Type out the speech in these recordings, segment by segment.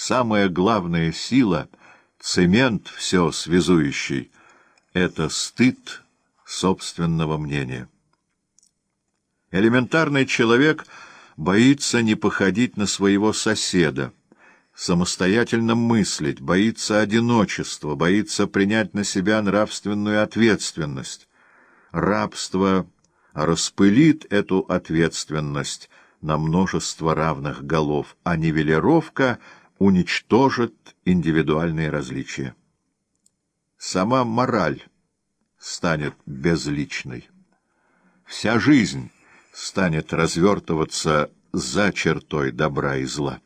самая главная сила, цемент все связующий — это стыд собственного мнения. Элементарный человек боится не походить на своего соседа, самостоятельно мыслить, боится одиночества, боится принять на себя нравственную ответственность. Рабство распылит эту ответственность на множество равных голов, а нивелировка уничтожит индивидуальные различия. Сама мораль станет безличной. Вся жизнь станет развертываться за чертой добра и зла.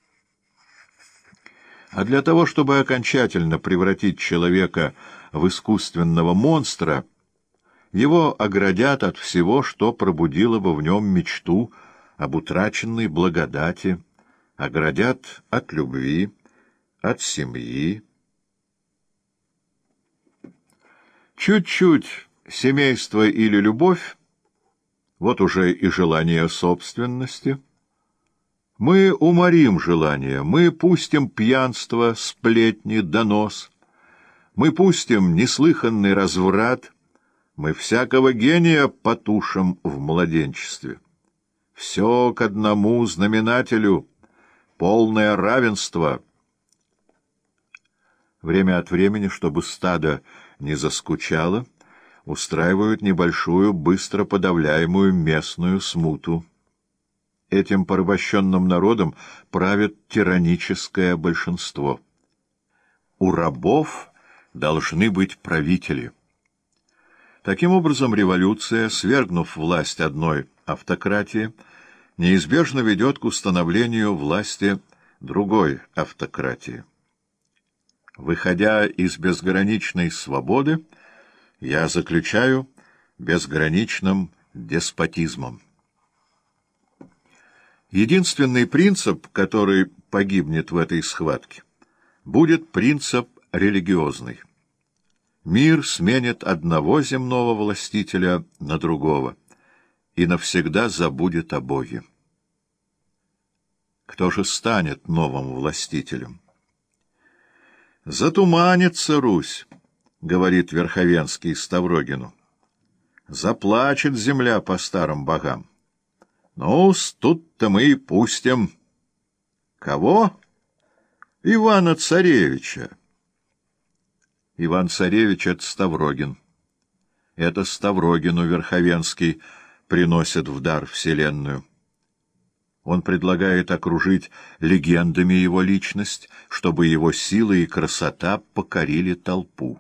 А для того, чтобы окончательно превратить человека в искусственного монстра, его оградят от всего, что пробудило бы в нем мечту об утраченной благодати, оградят от любви, от семьи. Чуть-чуть семейство или любовь, вот уже и желание собственности. Мы уморим желание, мы пустим пьянство, сплетни, донос, мы пустим неслыханный разврат, мы всякого гения потушим в младенчестве. Все к одному знаменателю — полное равенство. Время от времени, чтобы стадо не заскучало, устраивают небольшую, быстро подавляемую местную смуту. Этим порабощенным народом правит тираническое большинство. У рабов должны быть правители. Таким образом, революция, свергнув власть одной автократии, неизбежно ведет к установлению власти другой автократии. Выходя из безграничной свободы, я заключаю безграничным деспотизмом. Единственный принцип, который погибнет в этой схватке, будет принцип религиозный. Мир сменит одного земного властителя на другого и навсегда забудет о Боге. Кто же станет новым властителем? «Затуманится Русь», — говорит Верховенский Ставрогину. «Заплачет земля по старым богам. Ну, тут-то мы и пустим». Кого? Ивана-Царевича. Иван-Царевич — это Ставрогин. Это Ставрогину Верховенский приносит в дар вселенную. Он предлагает окружить легендами его личность, чтобы его сила и красота покорили толпу.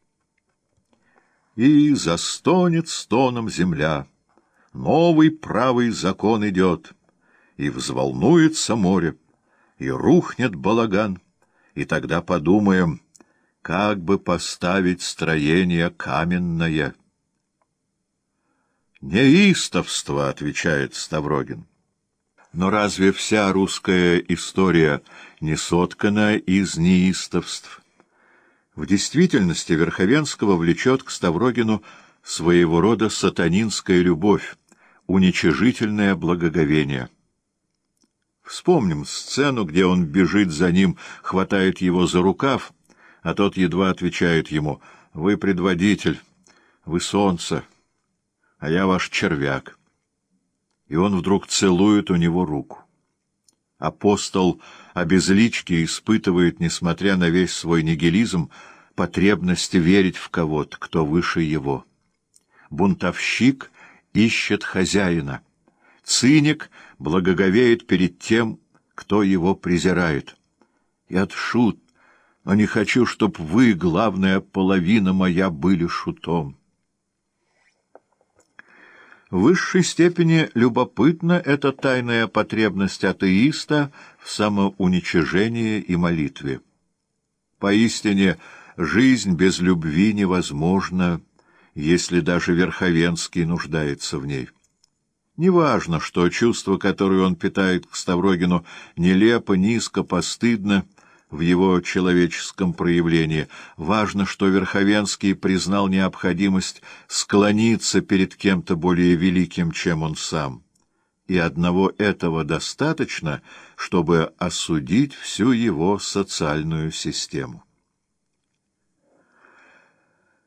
И застонет стоном земля, новый правый закон идет, и взволнуется море, и рухнет балаган, и тогда подумаем, как бы поставить строение каменное. «Неистовство», — отвечает Ставрогин. Но разве вся русская история не соткана из неистовств? В действительности Верховенского влечет к Ставрогину своего рода сатанинская любовь, уничижительное благоговение. Вспомним сцену, где он бежит за ним, хватает его за рукав, а тот едва отвечает ему: «Вы предводитель, вы солнце, а я ваш червяк». И он вдруг целует у него руку. Апостол обезлички испытывает, несмотря на весь свой нигилизм, потребность верить в кого-то, кто выше его. Бунтовщик ищет хозяина. Циник благоговеет перед тем, кто его презирает. Я шут, но не хочу, чтоб вы, главная половина моя, были шутом. В высшей степени любопытна эта тайная потребность атеиста в самоуничижении и молитве. Поистине, жизнь без любви невозможна, если даже Верховенский нуждается в ней. Неважно, что чувство, которое он питает к Ставрогину, нелепо, низко, постыдно в его человеческом проявлении. Важно, что Верховенский признал необходимость склониться перед кем-то более великим, чем он сам. и одного этого достаточно, чтобы осудить всю его социальную систему.